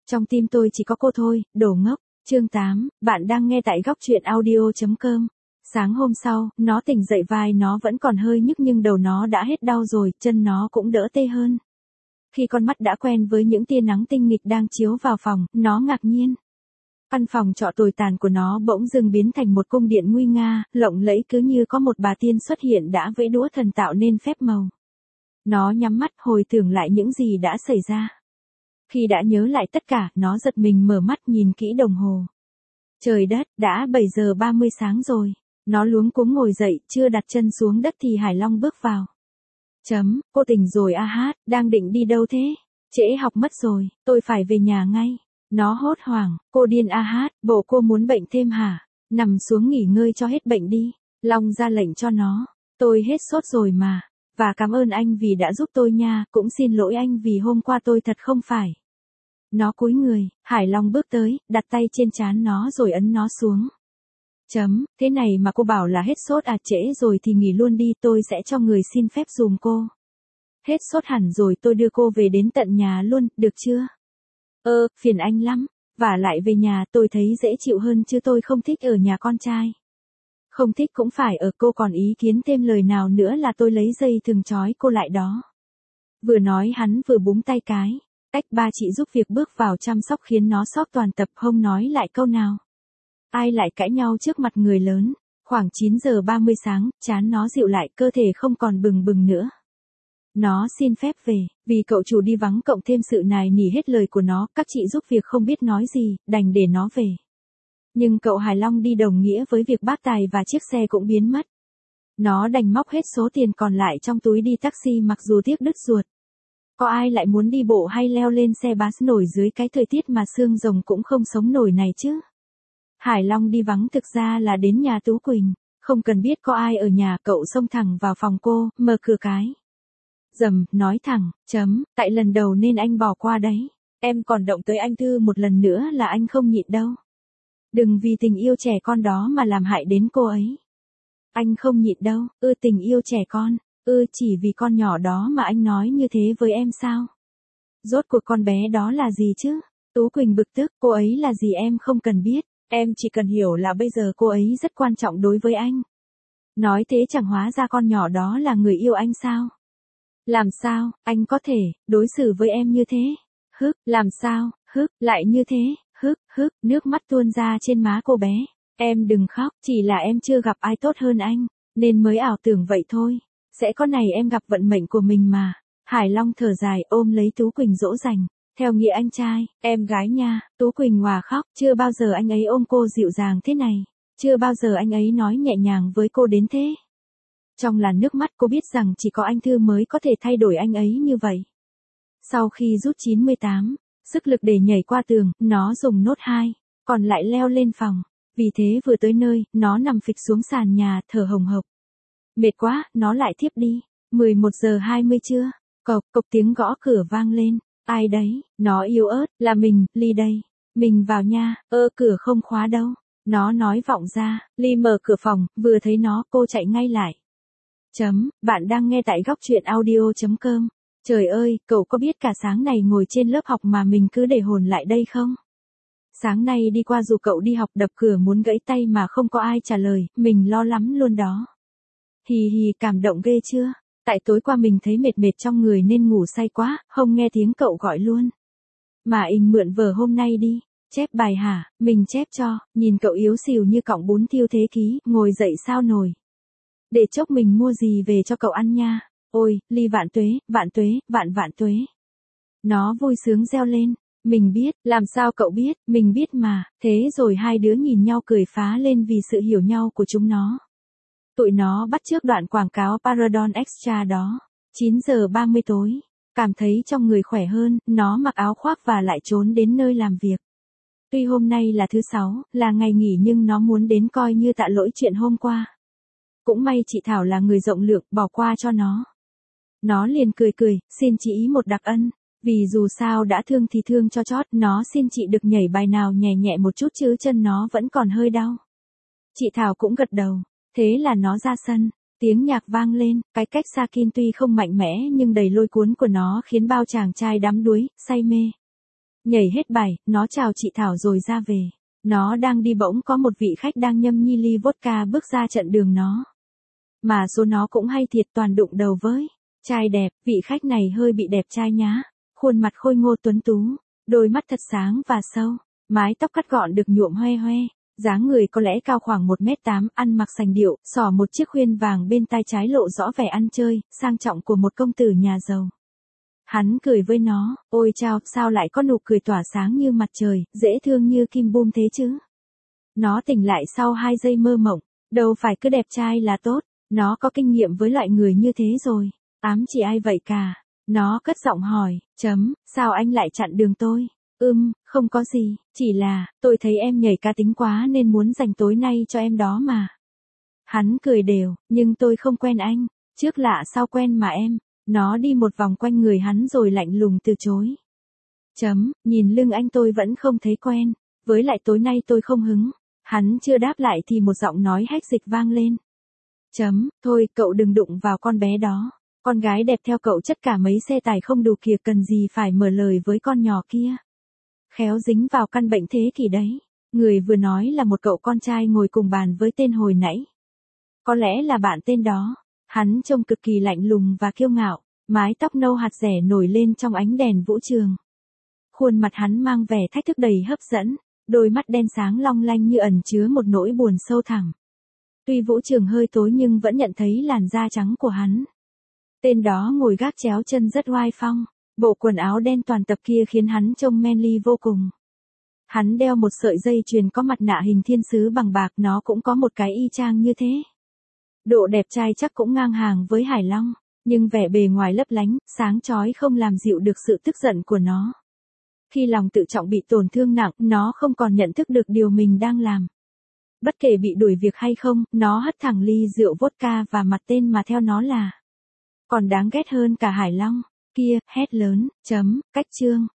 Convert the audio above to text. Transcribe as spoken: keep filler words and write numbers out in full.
Trong tim tôi chỉ có cô thôi, đồ ngốc. Chương tám, bạn đang nghe tại góc truyện audio chấm com. Sáng hôm sau, nó tỉnh dậy vai nó vẫn còn hơi nhức nhưng đầu nó đã hết đau rồi, chân nó cũng đỡ tê hơn. Khi con mắt đã quen với những tia nắng tinh nghịch đang chiếu vào phòng, nó ngạc nhiên. Căn phòng trọ tồi tàn của nó bỗng dưng biến thành một cung điện nguy nga, lộng lẫy cứ như có một bà tiên xuất hiện đã vẫy đũa thần tạo nên phép màu. Nó nhắm mắt hồi tưởng lại những gì đã xảy ra. Khi đã nhớ lại tất cả, nó giật mình mở mắt nhìn kỹ đồng hồ. Trời đất, đã bảy giờ ba mươi sáng rồi. Nó luống cuống ngồi dậy, chưa đặt chân xuống đất thì Hải Long bước vào. Chấm, cô tỉnh rồi a hát, đang định đi đâu thế? Trễ học mất rồi, tôi phải về nhà ngay. Nó hốt hoảng, cô điên a hát, bộ cô muốn bệnh thêm hả? Nằm xuống nghỉ ngơi cho hết bệnh đi. Long ra lệnh cho nó. Tôi hết sốt rồi mà. Và cảm ơn anh vì đã giúp tôi nha, cũng xin lỗi anh vì hôm qua tôi thật không phải. Nó cúi người, Hải Long bước tới, đặt tay trên trán nó rồi ấn nó xuống. Chấm, thế này mà cô bảo là hết sốt à, trễ rồi thì nghỉ luôn đi, tôi sẽ cho người xin phép giùm cô. Hết sốt hẳn rồi tôi đưa cô về đến tận nhà luôn, được chưa? Ơ, phiền anh lắm, vả lại về nhà tôi thấy dễ chịu hơn chứ tôi không thích ở nhà con trai. Không thích cũng phải ở, cô còn ý kiến thêm lời nào nữa là tôi lấy dây thừng trói cô lại đó. Vừa nói hắn vừa búng tay cái. Cách ba chị giúp việc bước vào chăm sóc khiến nó sót toàn tập không nói lại câu nào. Ai lại cãi nhau trước mặt người lớn. Khoảng chín giờ ba mươi sáng, trán nó dịu lại, cơ thể không còn bừng bừng nữa. Nó xin phép về, vì cậu chủ đi vắng cộng thêm sự nài nỉ hết lời của nó, các chị giúp việc không biết nói gì, đành để nó về. Nhưng cậu Hải Long đi đồng nghĩa với việc bác tài và chiếc xe cũng biến mất. Nó đành móc hết số tiền còn lại trong túi đi taxi mặc dù tiếc đứt ruột. Có ai lại muốn đi bộ hay leo lên xe bus nổi dưới cái thời tiết mà xương rồng cũng không sống nổi này chứ? Hải Long đi vắng thực ra là đến nhà Tú Quỳnh, không cần biết có ai ở nhà, cậu xông thẳng vào phòng cô, mở cửa cái. Dầm, nói thẳng, chấm, tại lần đầu nên anh bỏ qua đấy, em còn động tới anh Thư một lần nữa là anh không nhịn đâu. Đừng vì tình yêu trẻ con đó mà làm hại đến cô ấy. Anh không nhịn đâu, ư tình yêu trẻ con, ư chỉ vì con nhỏ đó mà anh nói như thế với em sao? Rốt cuộc con bé đó là gì chứ? Tú Quỳnh bực tức, cô ấy là gì em không cần biết, em chỉ cần hiểu là bây giờ cô ấy rất quan trọng đối với anh. Nói thế chẳng hóa ra con nhỏ đó là người yêu anh sao? Làm sao, anh có thể, đối xử với em như thế? Hức, làm sao, hức, lại như thế, hức, hức, nước mắt tuôn ra trên má cô bé. Em đừng khóc, chỉ là em chưa gặp ai tốt hơn anh, nên mới ảo tưởng vậy thôi. Sẽ có này em gặp vận mệnh của mình mà. Hải Long thở dài ôm lấy Tú Quỳnh dỗ dành. Theo nghĩa anh trai, em gái nha. Tú Quỳnh hòa khóc, chưa bao giờ anh ấy ôm cô dịu dàng thế này. Chưa bao giờ anh ấy nói nhẹ nhàng với cô đến thế. Trong làn nước mắt cô biết rằng chỉ có anh Thư mới có thể thay đổi anh ấy như vậy. Sau khi rút chín mươi tám, sức lực để nhảy qua tường, nó dùng nốt hai, còn lại leo lên phòng. Vì thế vừa tới nơi, nó nằm phịch xuống sàn nhà, thở hồng hộc. Mệt quá, nó lại thiếp đi. mười một giờ hai mươi trưa, cộc, cộc tiếng gõ cửa vang lên. Ai đấy, nó yếu ớt, là mình, Ly đây. Mình vào nha, ơ cửa không khóa đâu. Nó nói vọng ra, Ly mở cửa phòng, vừa thấy nó, cô chạy ngay lại. Chấm, bạn đang nghe tại góc truyện audio chấm com. Trời ơi, cậu có biết cả sáng này ngồi trên lớp học mà mình cứ để hồn lại đây không? Sáng nay đi qua dù cậu đi học đập cửa muốn gãy tay mà không có ai trả lời, mình lo lắm luôn đó. Hì hì, cảm động ghê chưa? Tại tối qua mình thấy mệt mệt trong người nên ngủ say quá, không nghe tiếng cậu gọi luôn. Mà ình mượn vở hôm nay đi, chép bài hả, mình chép cho, nhìn cậu yếu xìu như cọng bún thiêu thế ký, ngồi dậy sao nổi. Để chốc mình mua gì về cho cậu ăn nha. Ôi, Ly vạn tuế, vạn tuế, vạn vạn tuế. Nó vui sướng reo lên. Mình biết, làm sao cậu biết, mình biết mà. Thế rồi hai đứa nhìn nhau cười phá lên vì sự hiểu nhau của chúng nó. Tụi nó bắt chước đoạn quảng cáo Paradon Extra đó. chín giờ ba mươi tối. Cảm thấy trong người khỏe hơn, nó mặc áo khoác và lại trốn đến nơi làm việc. Tuy hôm nay là thứ sáu, là ngày nghỉ nhưng nó muốn đến coi như tạ lỗi chuyện hôm qua. Cũng may chị Thảo là người rộng lượng, bỏ qua cho nó. Nó liền cười cười, xin chị ý một đặc ân. Vì dù sao đã thương thì thương cho chót, nó xin chị được nhảy bài nào nhẹ nhẹ một chút chứ chân nó vẫn còn hơi đau. Chị Thảo cũng gật đầu, thế là nó ra sân, tiếng nhạc vang lên, cái cách Sakin tuy không mạnh mẽ nhưng đầy lôi cuốn của nó khiến bao chàng trai đắm đuối, say mê. Nhảy hết bài, nó chào chị Thảo rồi ra về. Nó đang đi bỗng có một vị khách đang nhâm nhi ly vodka bước ra chặn đường nó. Mà số nó cũng hay thiệt, toàn đụng đầu với trai đẹp, vị khách này hơi bị đẹp trai nhá. Khuôn mặt khôi ngô tuấn tú, đôi mắt thật sáng và sâu, mái tóc cắt gọn được nhuộm hoe hoe, dáng người có lẽ cao khoảng một mét tám, ăn mặc sành điệu, xỏ một chiếc khuyên vàng bên tai trái lộ rõ vẻ ăn chơi, sang trọng của một công tử nhà giàu. Hắn cười với nó, ôi chao, sao lại có nụ cười tỏa sáng như mặt trời, dễ thương như kim bum thế chứ? Nó tỉnh lại sau hai giây mơ mộng, đâu phải cứ đẹp trai là tốt, nó có kinh nghiệm với loại người như thế rồi. Ám chỉ ai vậy cả? Nó cất giọng hỏi, chấm, sao anh lại chặn đường tôi? Ừm, không có gì, chỉ là, tôi thấy em nhảy cá tính quá nên muốn dành tối nay cho em đó mà. Hắn cười đều, nhưng tôi không quen anh, trước lạ sau quen mà em. Nó đi một vòng quanh người hắn rồi lạnh lùng từ chối. Chấm, nhìn lưng anh tôi vẫn không thấy quen, với lại tối nay tôi không hứng. Hắn chưa đáp lại thì một giọng nói hách dịch vang lên. Chấm, thôi cậu đừng đụng vào con bé đó. Con gái đẹp theo cậu chất cả mấy xe tải không đủ kìa, cần gì phải mở lời với con nhỏ kia. Khéo dính vào căn bệnh thế kỷ đấy. Người vừa nói là một cậu con trai ngồi cùng bàn với tên hồi nãy. Có lẽ là bạn tên đó. Hắn trông cực kỳ lạnh lùng và kiêu ngạo, mái tóc nâu hạt rẻ nổi lên trong ánh đèn vũ trường. Khuôn mặt hắn mang vẻ thách thức đầy hấp dẫn, đôi mắt đen sáng long lanh như ẩn chứa một nỗi buồn sâu thẳm. Tuy vũ trường hơi tối nhưng vẫn nhận thấy làn da trắng của hắn. Tên đó ngồi gác chéo chân rất oai phong, bộ quần áo đen toàn tập kia khiến hắn trông manly vô cùng. Hắn đeo một sợi dây chuyền có mặt nạ hình thiên sứ bằng bạc, nó cũng có một cái y chang như thế. Độ đẹp trai chắc cũng ngang hàng với Hải Long, nhưng vẻ bề ngoài lấp lánh, sáng chói không làm dịu được sự tức giận của nó. Khi lòng tự trọng bị tổn thương nặng, nó không còn nhận thức được điều mình đang làm. Bất kể bị đuổi việc hay không, nó hất thẳng ly rượu vodka và mặt tên mà theo nó là. Còn đáng ghét hơn cả Hải Long, kia, hét lớn, chấm, cách chương.